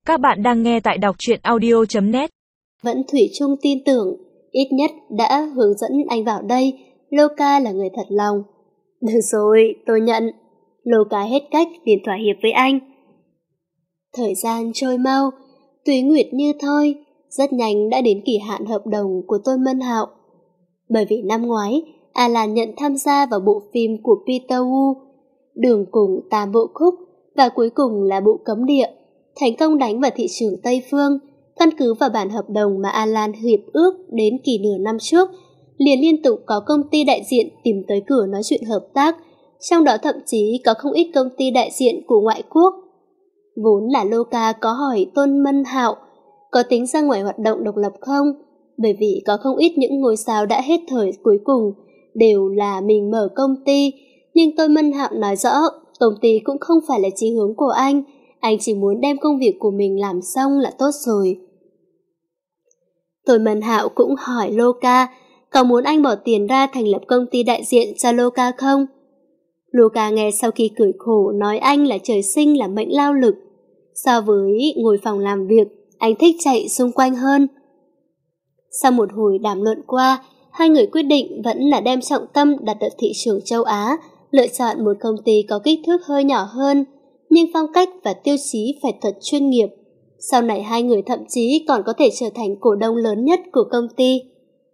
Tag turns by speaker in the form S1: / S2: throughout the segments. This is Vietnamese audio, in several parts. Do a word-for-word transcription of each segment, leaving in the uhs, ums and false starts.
S1: Các bạn đang nghe tại đọc truyện audio chấm net.
S2: Vẫn thủy chung tin tưởng, ít nhất đã hướng dẫn anh vào đây. Loka là người thật lòng. Được rồi, tôi nhận. Loka hết cách liền thỏa hiệp với anh. Thời gian trôi mau, Túy Nguyệt như thôi, rất nhanh đã đến kỳ hạn hợp đồng của Tôn Mân Hạo. Bởi vì năm ngoái, Alan nhận tham gia vào bộ phim của Peter Wu, Đường Cùng Tam Bộ Khúc và cuối cùng là Bộ Cấm Địa, thành công đánh vào thị trường Tây Phương. Căn cứ vào bản hợp đồng mà Alan hiệp ước đến kỳ nửa năm trước, liền liên tục có công ty đại diện tìm tới cửa nói chuyện hợp tác, trong đó thậm chí có không ít công ty đại diện của ngoại quốc. Vốn là Loka có hỏi Tôn Mân Hạo có tính ra ngoài hoạt động độc lập không, bởi vì có không ít những ngôi sao đã hết thời cuối cùng đều là mình mở công ty, nhưng Tôn Mân Hạo nói rõ công ty cũng không phải là chí hướng của anh, anh chỉ muốn đem công việc của mình làm xong là tốt rồi. Tôn Mân Hạo cũng hỏi Loka có muốn anh bỏ tiền ra thành lập công ty đại diện cho Loka không? Loka nghe sau khi cười khổ nói anh là trời sinh là mệnh lao lực. So với ngồi phòng làm việc, anh thích chạy xung quanh hơn. Sau một hồi đàm luận qua, hai người quyết định vẫn là đem trọng tâm đặt ở thị trường châu Á, lựa chọn một công ty có kích thước hơi nhỏ hơn, nhưng phong cách và tiêu chí phải thật chuyên nghiệp. Sau này hai người thậm chí còn có thể trở thành cổ đông lớn nhất của công ty.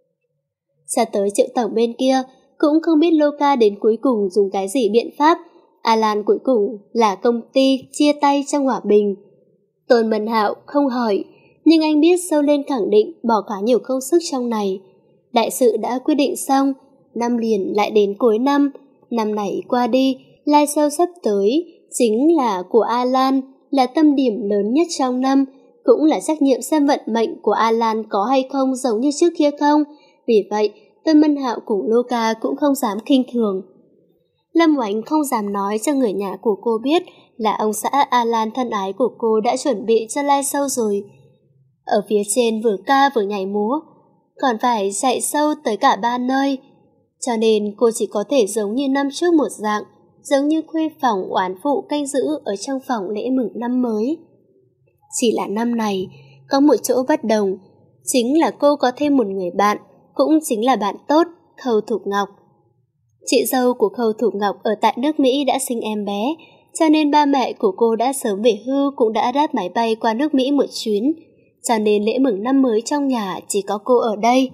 S2: Cho tới Triệu Tổng bên kia, cũng không biết Loka đến cuối cùng dùng cái gì biện pháp. Alan cuối cùng là công ty chia tay trong hòa bình. Tôn Mân Hạo không hỏi, nhưng anh biết sâu lên khẳng định bỏ khá nhiều công sức trong này. Đại sự đã quyết định xong, năm liền lại đến cuối năm. Năm này qua đi, live show sắp tới chính là của Alan, là tâm điểm lớn nhất trong năm, cũng là trách nhiệm xem vận mệnh của Alan có hay không giống như trước kia không. Vì vậy, Tôn Mân Hạo cùng Loka cũng không dám khinh thường. Lâm Oánh không dám nói cho người nhà của cô biết là ông xã Alan thân ái của cô đã chuẩn bị cho live show rồi. Ở phía trên vừa ca vừa nhảy múa, còn phải chạy show tới cả ba nơi. Cho nên cô chỉ có thể giống như năm trước một dạng, giống như khuê phòng oán phụ canh giữ ở trong phòng lễ mừng năm mới. Chỉ là năm này, có một chỗ bất đồng, chính là cô có thêm một người bạn, cũng chính là bạn tốt, Khâu Thục Ngọc. Chị dâu của Khâu Thục Ngọc ở tại nước Mỹ đã sinh em bé, cho nên ba mẹ của cô đã sớm về hưu cũng đã đáp máy bay qua nước Mỹ một chuyến, cho nên lễ mừng năm mới trong nhà chỉ có cô ở đây.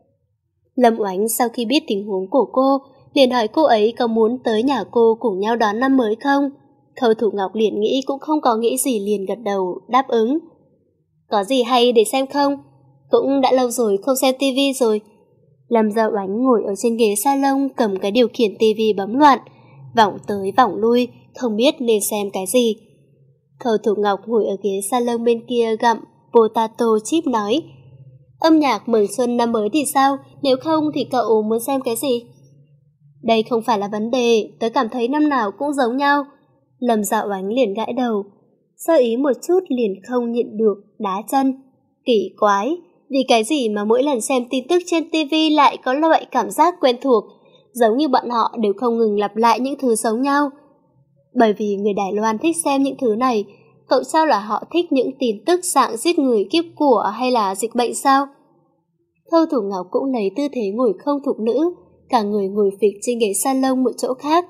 S2: Lâm Oánh sau khi biết tình huống của cô, liền hỏi cô ấy có muốn tới nhà cô cùng nhau đón năm mới không. Khâu Thục Ngọc liền nghĩ cũng không có nghĩ gì liền gật đầu, đáp ứng. Có gì hay để xem không? Cũng đã lâu rồi không xem tivi rồi. Lâm Giao Oánh ngồi ở trên ghế salon cầm cái điều khiển tivi bấm loạn, vòng tới vòng lui, không biết nên xem cái gì. Khâu Thục Ngọc ngồi ở ghế salon bên kia gặm potato chip nói, âm nhạc mừng xuân năm mới thì sao, nếu không thì cậu muốn xem cái gì? Đây không phải là vấn đề, tớ cảm thấy năm nào cũng giống nhau. Lâm Dạo Oánh liền gãi đầu, sơ ý một chút liền không nhịn được, đá chân. Kỳ quái, vì cái gì mà mỗi lần xem tin tức trên tivi lại có loại cảm giác quen thuộc, giống như bọn họ đều không ngừng lặp lại những thứ giống nhau. Bởi vì người Đài Loan thích xem những thứ này, cậu sao là họ thích những tin tức dạng giết người kiếp của hay là dịch bệnh sao? Khâu Thục Ngọc cũng lấy tư thế ngồi không thục nữ, cả người ngồi phịch trên ghế salon một chỗ khác.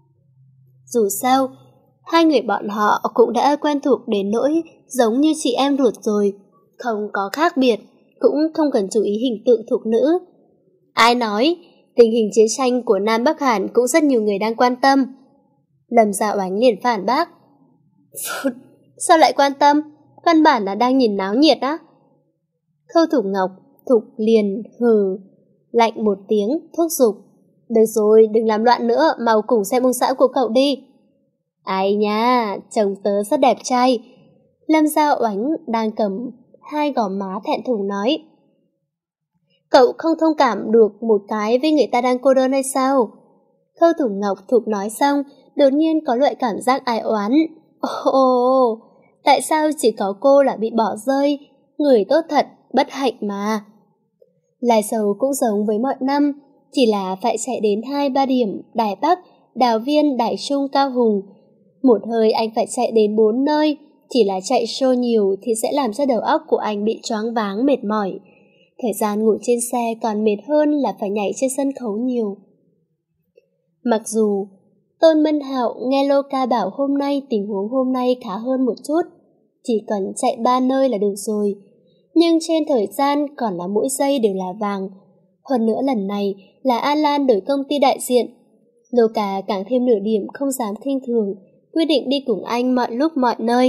S2: Dù sao, hai người bọn họ cũng đã quen thuộc đến nỗi giống như chị em ruột rồi, không có khác biệt, cũng không cần chú ý hình tượng thục nữ. Ai nói, tình hình chiến tranh của Nam Bắc Hàn cũng rất nhiều người đang quan tâm. Lâm Gia Oánh liền phản bác. Sao lại quan tâm? Căn bản là đang nhìn náo nhiệt á. Khâu Thục Ngọc Thục liền hừ lạnh một tiếng, thúc giục. Được rồi, đừng làm loạn nữa, mau cùng xem ông xã của cậu đi. Ai nha, chồng tớ rất đẹp trai. Lâm Gia Oánh đang cầm hai gò má thẹn thùng nói. Cậu không thông cảm được một cái với người ta đang cô đơn hay sao? Khâu Thục Ngọc Thục nói xong, đột nhiên có loại cảm giác ai oán. Ồ, oh, tại sao chỉ có cô là bị bỏ rơi? Người tốt thật, bất hạnh mà. Live show cũng giống với mọi năm, chỉ là phải chạy đến hai ba điểm, Đài Bắc, Đào Viên, Đài Trung, Cao Hùng. Một hơi anh phải chạy đến bốn nơi, Chỉ là chạy show nhiều thì sẽ làm cho đầu óc của anh bị choáng váng mệt mỏi. Thời gian ngủ trên xe còn mệt hơn là phải nhảy trên sân khấu nhiều. Mặc dù Tôn Mân Hạo nghe Loka bảo hôm nay tình huống hôm nay khá hơn một chút, chỉ cần chạy ba nơi là được rồi, nhưng trên thời gian còn là mỗi giây đều là vàng. Hơn nữa lần này là Alan đổi công ty đại diện. Loka càng thêm nửa điểm không dám khinh thường, quyết định đi cùng anh mọi lúc mọi nơi.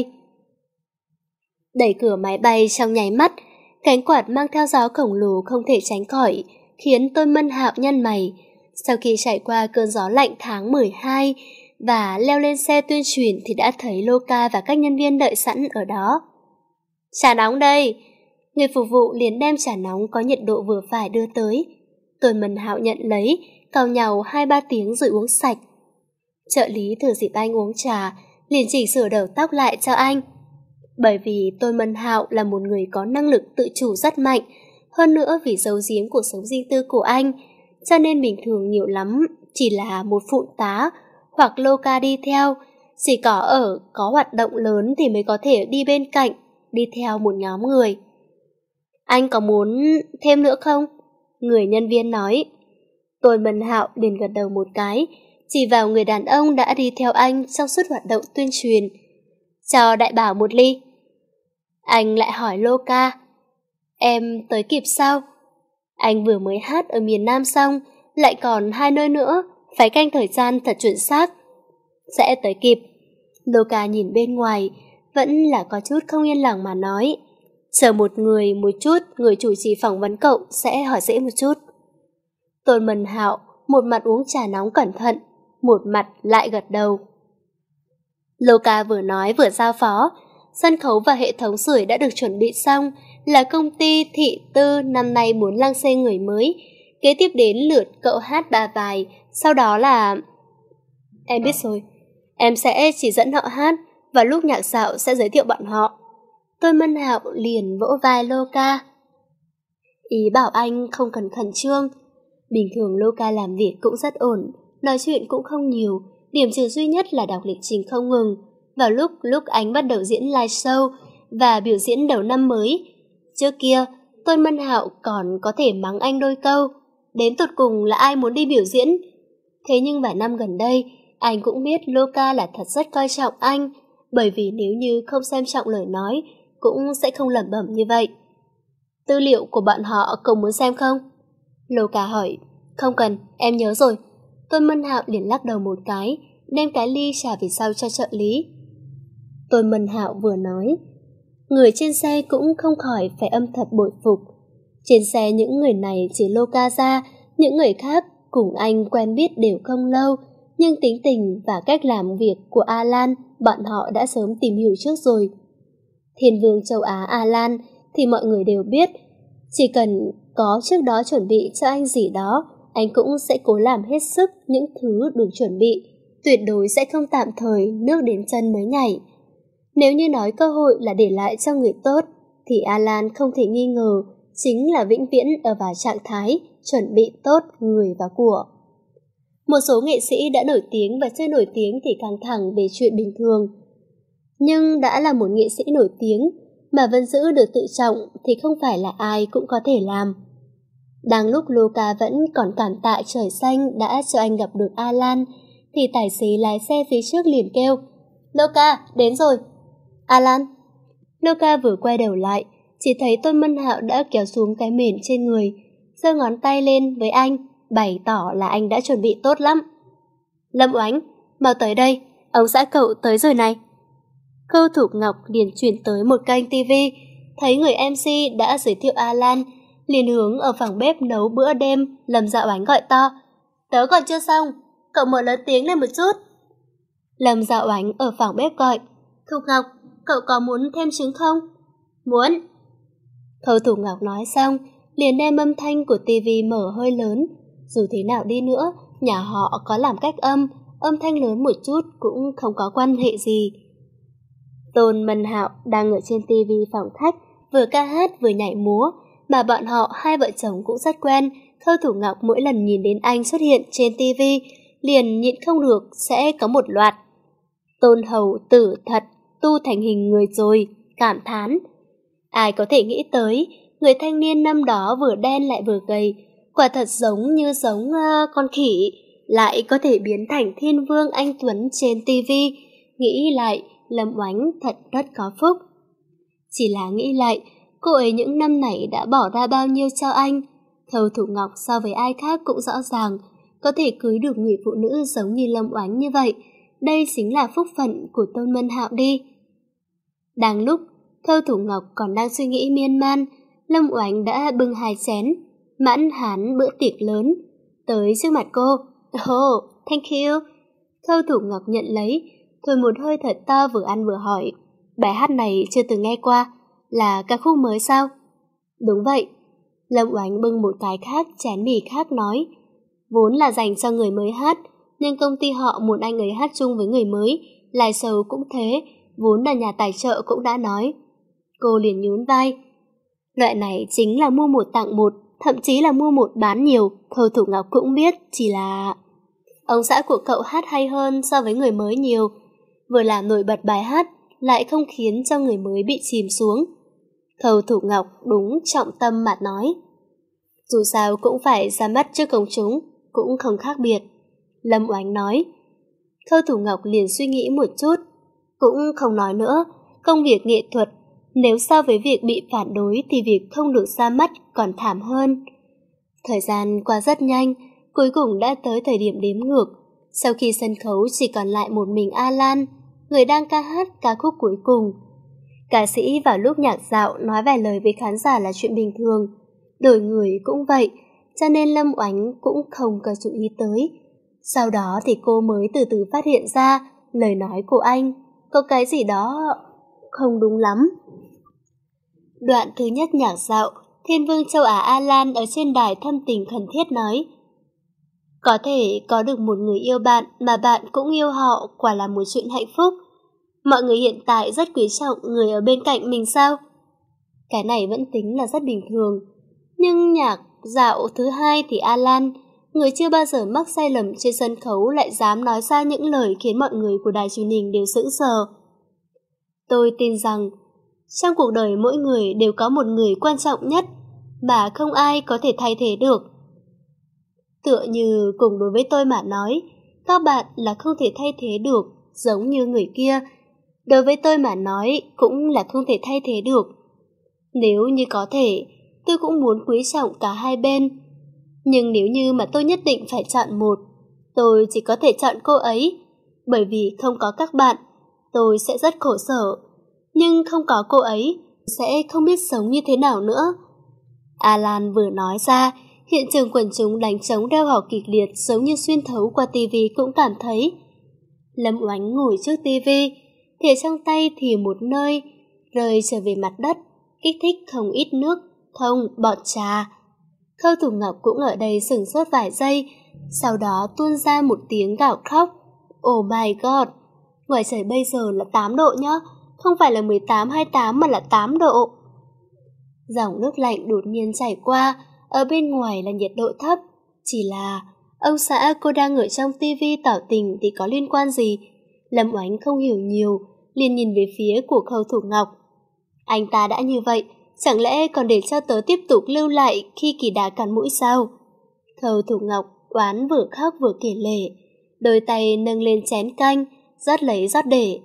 S2: Đẩy cửa máy bay trong nháy mắt, cánh quạt mang theo gió khổng lồ không thể tránh khỏi, khiến Tôn Mân Hạo nhăn mày. Sau khi trải qua cơn gió lạnh tháng mười hai và leo lên xe tuyên truyền thì đã thấy Loka và các nhân viên đợi sẵn ở đó. Trà nóng đây! Người phục vụ liền đem trà nóng có nhiệt độ vừa phải đưa tới. Tôn Mân Hạo nhận lấy, cào nhàu hai ba tiếng rồi uống sạch. Trợ lý thừa dịp anh uống trà, liền chỉnh sửa đầu tóc lại cho anh. Bởi vì Tôn Mân Hạo là một người có năng lực tự chủ rất mạnh, hơn nữa vì giấu giếm cuộc sống riêng tư của anh, cho nên bình thường nhiều lắm chỉ là một phụ tá hoặc Loka đi theo, chỉ có ở có hoạt động lớn thì mới có thể đi bên cạnh, đi theo một nhóm người. Anh có muốn thêm nữa không? Người nhân viên nói. Tôn Mân Hạo liền gật đầu một cái, chỉ vào người đàn ông đã đi theo anh trong suốt hoạt động tuyên truyền. Cho đại bảo một ly. Anh lại hỏi Loka. Em tới kịp sao? Anh vừa mới hát ở miền Nam xong, lại còn hai nơi nữa, phải canh thời gian thật chuẩn xác. Sẽ tới kịp. Loka nhìn bên ngoài, vẫn là có chút không yên lòng mà nói. Chờ một người một chút, người chủ trì phỏng vấn cậu sẽ hỏi dễ một chút. Tôn Mân Hạo một mặt uống trà nóng cẩn thận, một mặt lại gật đầu. Loka vừa nói vừa giao phó, sân khấu và hệ thống sưởi đã được chuẩn bị xong, là công ty thị tư năm nay muốn lăng xê người mới. Kế tiếp đến lượt cậu hát ba bài, sau đó là... Em biết rồi, em sẽ chỉ dẫn họ hát, và lúc nhạc dạo sẽ giới thiệu bọn họ. Tôn Mân Hạo liền vỗ vai Loka. Ý bảo anh không cần khẩn trương. Bình thường Loka làm việc cũng rất ổn, nói chuyện cũng không nhiều, điểm trừ duy nhất là đọc lịch trình không ngừng. Vào lúc lúc anh bắt đầu diễn live show và biểu diễn đầu năm mới, trước kia Tôn Mân Hạo còn có thể mắng anh đôi câu, đến tột cùng là ai muốn đi biểu diễn. Thế nhưng vài năm gần đây, anh cũng biết Loka là thật rất coi trọng anh, bởi vì nếu như không xem trọng lời nói, cũng sẽ không lẩm bẩm như vậy. Tư liệu của bọn họ cậu muốn xem không? Loka hỏi. Không cần, em nhớ rồi. Tôn Mân Hạo liền lắc đầu một cái, đem cái ly trà về sau cho trợ lý. Tôn Mân Hạo vừa nói, người trên xe cũng không khỏi phải âm thầm bội phục. Trên xe những người này trừ Loka ra, những người khác cùng anh quen biết đều không lâu, nhưng tính tình và cách làm việc của Alan bọn họ đã sớm tìm hiểu trước rồi. Thiên vương châu Á Alan thì mọi người đều biết, chỉ cần có trước đó chuẩn bị cho anh gì đó, anh cũng sẽ cố làm hết sức những thứ được chuẩn bị, tuyệt đối sẽ không tạm thời nước đến chân mới nhảy. Nếu như nói cơ hội là để lại cho người tốt, thì Alan không thể nghi ngờ chính là vĩnh viễn ở vào trạng thái chuẩn bị tốt người và của. Một số nghệ sĩ đã nổi tiếng và chưa nổi tiếng thì căng thẳng về chuyện bình thường. Nhưng đã là một nghệ sĩ nổi tiếng mà vẫn giữ được tự trọng thì không phải là ai cũng có thể làm. Đang lúc Loka vẫn còn cảm tạ trời xanh đã cho anh gặp được Alan, thì tài xế lái xe phía trước liền kêu, Loka, đến rồi. Alan. Loka vừa quay đầu lại, chỉ thấy Tôn Mân Hạo đã kéo xuống cái mền trên người, giơ ngón tay lên với anh, bày tỏ là anh đã chuẩn bị tốt lắm. Lâm Oánh, mau tới đây, ông xã cậu tới rồi này. Khâu Thục Ngọc liền chuyển tới một kênh ti vi, thấy người em xê đã giới thiệu Alan, liền hướng ở phòng bếp nấu bữa đêm. Lâm Dạ Oánh gọi to, tớ còn chưa xong, cậu mở lớn tiếng lên một chút. Lâm Dạ Oánh ở phòng bếp gọi, Thục Ngọc, cậu có muốn thêm trứng không? Muốn. Khâu Thục Ngọc nói xong, liền đem âm thanh của ti vi mở hơi lớn. Dù thế nào đi nữa, nhà họ có làm cách âm, âm thanh lớn một chút cũng không có quan hệ gì. Tôn Mân Hạo đang ở trên ti vi phòng khách, vừa ca hát vừa nhảy múa, mà bọn họ hai vợ chồng cũng rất quen. Khâu Thủ Ngọc mỗi lần nhìn đến anh xuất hiện trên ti vi, liền nhịn không được sẽ có một loạt. Tôn Hầu tử thật, tu thành hình người rồi, cảm thán. Ai có thể nghĩ tới, người thanh niên năm đó vừa đen lại vừa gầy, quả thật giống như giống uh, con khỉ, lại có thể biến thành thiên vương anh tuấn trên tivi. Nghĩ lại, Lâm Oánh thật rất có phúc. Chỉ là nghĩ lại, cô ấy những năm này đã bỏ ra bao nhiêu cho anh. Thâu Thủ Ngọc so với ai khác cũng rõ ràng, có thể cưới được người phụ nữ giống như Lâm Oánh như vậy. Đây chính là phúc phận của Tôn Mân Hạo đi. Đang lúc Thâu Thủ Ngọc còn đang suy nghĩ miên man, Lâm Oánh đã bưng hai chén mãn hán bữa tiệc lớn tới trước mặt cô. Oh, thank you. Thâu Thủ Ngọc nhận lấy, thổi một hơi thật to, vừa ăn vừa hỏi, bài hát này chưa từng nghe qua, là ca khúc mới sao? Đúng vậy. Lâm Oánh bưng một cái khác, chén mì khác nói, vốn là dành cho người mới hát, nhưng công ty họ muốn anh ấy hát chung với người mới, live show cũng thế, vốn là nhà tài trợ cũng đã nói. Cô liền nhún vai. Loại này chính là mua một tặng một, thậm chí là mua một bán nhiều, Thâu Thủ Ngọc cũng biết, chỉ là... Ông xã của cậu hát hay hơn so với người mới nhiều, vừa làm nổi bật bài hát, lại không khiến cho người mới bị chìm xuống. Thâu Thủ Ngọc đúng trọng tâm mà nói. Dù sao cũng phải ra mắt trước công chúng, cũng không khác biệt. Lâm Oánh nói. Thâu Thủ Ngọc liền suy nghĩ một chút, cũng không nói nữa. Công việc nghệ thuật, nếu so với việc bị phản đối thì việc không được ra mắt còn thảm hơn. Thời gian qua rất nhanh, cuối cùng đã tới thời điểm đếm ngược. Sau khi sân khấu chỉ còn lại một mình Alan, người đang ca hát ca khúc cuối cùng. Ca sĩ vào lúc nhạc dạo nói vài lời với khán giả là chuyện bình thường, đổi người cũng vậy, cho nên Lâm Oánh cũng không có chú ý tới. Sau đó thì cô mới từ từ phát hiện ra lời nói của anh có cái gì đó không đúng lắm. Đoạn thứ nhất nhạc dạo, Thiên Vương Châu Á Alan ở trên đài thâm tình khẩn thiết nói, có thể có được một người yêu bạn mà bạn cũng yêu họ quả là một chuyện hạnh phúc. Mọi người hiện tại rất quý trọng người ở bên cạnh mình sao? Cái này vẫn tính là rất bình thường. Nhưng nhạc dạo thứ hai thì Alan, người chưa bao giờ mắc sai lầm trên sân khấu, lại dám nói ra những lời khiến mọi người của đài truyền hình đều sững sờ. Tôi tin rằng trong cuộc đời mỗi người đều có một người quan trọng nhất mà không ai có thể thay thế được. Tựa như cùng đối với tôi mà nói, các bạn là không thể thay thế được, giống như người kia. Đối với tôi mà nói cũng là không thể thay thế được. Nếu như có thể, tôi cũng muốn quý trọng cả hai bên. Nhưng nếu như mà tôi nhất định phải chọn một, tôi chỉ có thể chọn cô ấy. Bởi vì không có các bạn, tôi sẽ rất khổ sở. Nhưng không có cô ấy, sẽ không biết sống như thế nào nữa. Alan vừa nói ra, hiện trường quần chúng đánh trống reo hò kịch liệt, giống như xuyên thấu qua tivi cũng cảm thấy. Lâm Oánh ngồi trước tivi, thìa trong tay thì một nơi, rơi trở về mặt đất, kích thích không ít nước, thông, bọt trà. Thâu Thủ Ngọc cũng ở đây sửng sốt vài giây, sau đó tuôn ra một tiếng gào khóc. Oh my god, ngoài trời bây giờ là tám độ nhá, không phải là mười tám hai mươi tám mà là tám độ. Dòng nước lạnh đột nhiên chảy qua, ở bên ngoài là nhiệt độ thấp. Chỉ là ông xã cô đang ở trong tivi tỏ tình thì có liên quan gì? Lâm Oánh không hiểu nhiều, liền nhìn về phía của Khâu Thủ Ngọc. Anh ta đã như vậy, chẳng lẽ còn để cho tớ tiếp tục lưu lại khi kỳ đà cắn mũi sao? Khâu Thủ Ngọc oán vừa khóc vừa kể lể, đôi tay nâng lên chén canh, rót lấy rót để.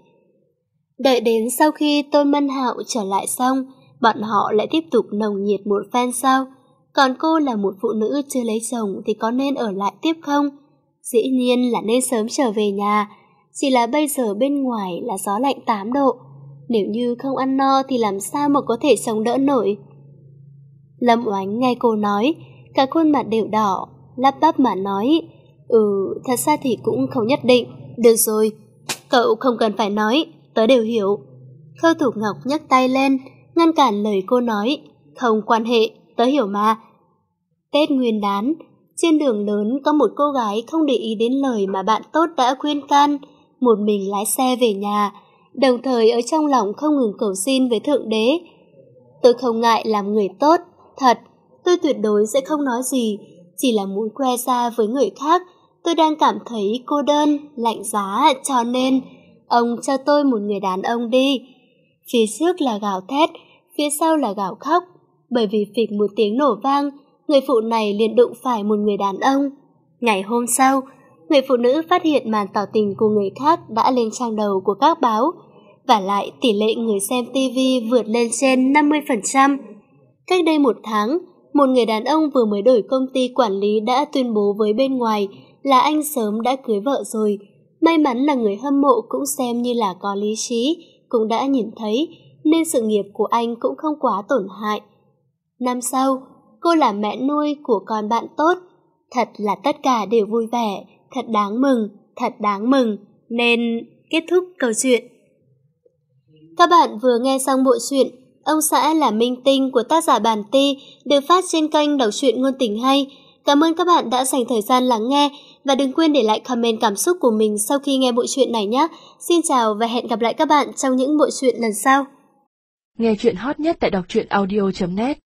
S2: Đợi đến sau khi Tôn Mân Hạo trở lại xong, bọn họ lại tiếp tục nồng nhiệt một phen sao? Còn cô là một phụ nữ chưa lấy chồng thì có nên ở lại tiếp không? Dĩ nhiên là nên sớm trở về nhà, chỉ là bây giờ bên ngoài là gió lạnh tám độ. Nếu như không ăn no thì làm sao mà có thể sống đỡ nổi? Lâm Oánh nghe cô nói, cả khuôn mặt đều đỏ, lắp bắp mà nói, Ừ, thật ra thì cũng không nhất định. Được rồi, cậu không cần phải nói, tớ đều hiểu. Khâu Thủ Ngọc nhấc tay lên, ngăn cản lời cô nói, không quan hệ, tớ hiểu mà. Tết Nguyên đán, trên đường lớn có một cô gái không để ý đến lời mà bạn tốt đã khuyên can, một mình lái xe về nhà, đồng thời ở trong lòng không ngừng cầu xin với Thượng Đế. Tôi không ngại làm người tốt, thật, tôi tuyệt đối sẽ không nói gì, chỉ là muốn khoe ra với người khác, tôi đang cảm thấy cô đơn, lạnh giá, cho nên Ông cho tôi một người đàn ông đi. Phía trước là gào thét, phía sau là gào khóc. Bởi vì phịch một tiếng nổ vang, người phụ này liền đụng phải một người đàn ông. Ngày hôm sau, người phụ nữ phát hiện màn tỏ tình của người khác đã lên trang đầu của các báo. Và lại tỷ lệ người xem ti vi vượt lên trên năm mươi phần trăm. Cách đây một tháng, một người đàn ông vừa mới đổi công ty quản lý đã tuyên bố với bên ngoài là anh sớm đã cưới vợ rồi. May mắn là người hâm mộ cũng xem như là có lý trí, cũng đã nhìn thấy, nên sự nghiệp của anh cũng không quá tổn hại. Năm sau, cô là mẹ nuôi của con bạn tốt. Thật là tất cả đều vui vẻ, thật đáng mừng, thật đáng mừng, nên kết thúc câu chuyện. Các bạn vừa nghe xong bộ truyện Ông xã là minh tinh của tác giả Bản Ti được phát trên kênh Đọc truyện Ngôn Tình Hay. Cảm ơn các bạn đã dành thời gian lắng nghe và đừng quên để lại comment cảm xúc của mình sau khi nghe bộ truyện này nhé. Xin chào và hẹn gặp lại các bạn trong những bộ truyện lần sau.
S1: Nghe truyện hot nhất tại đọc truyện audio chấm net.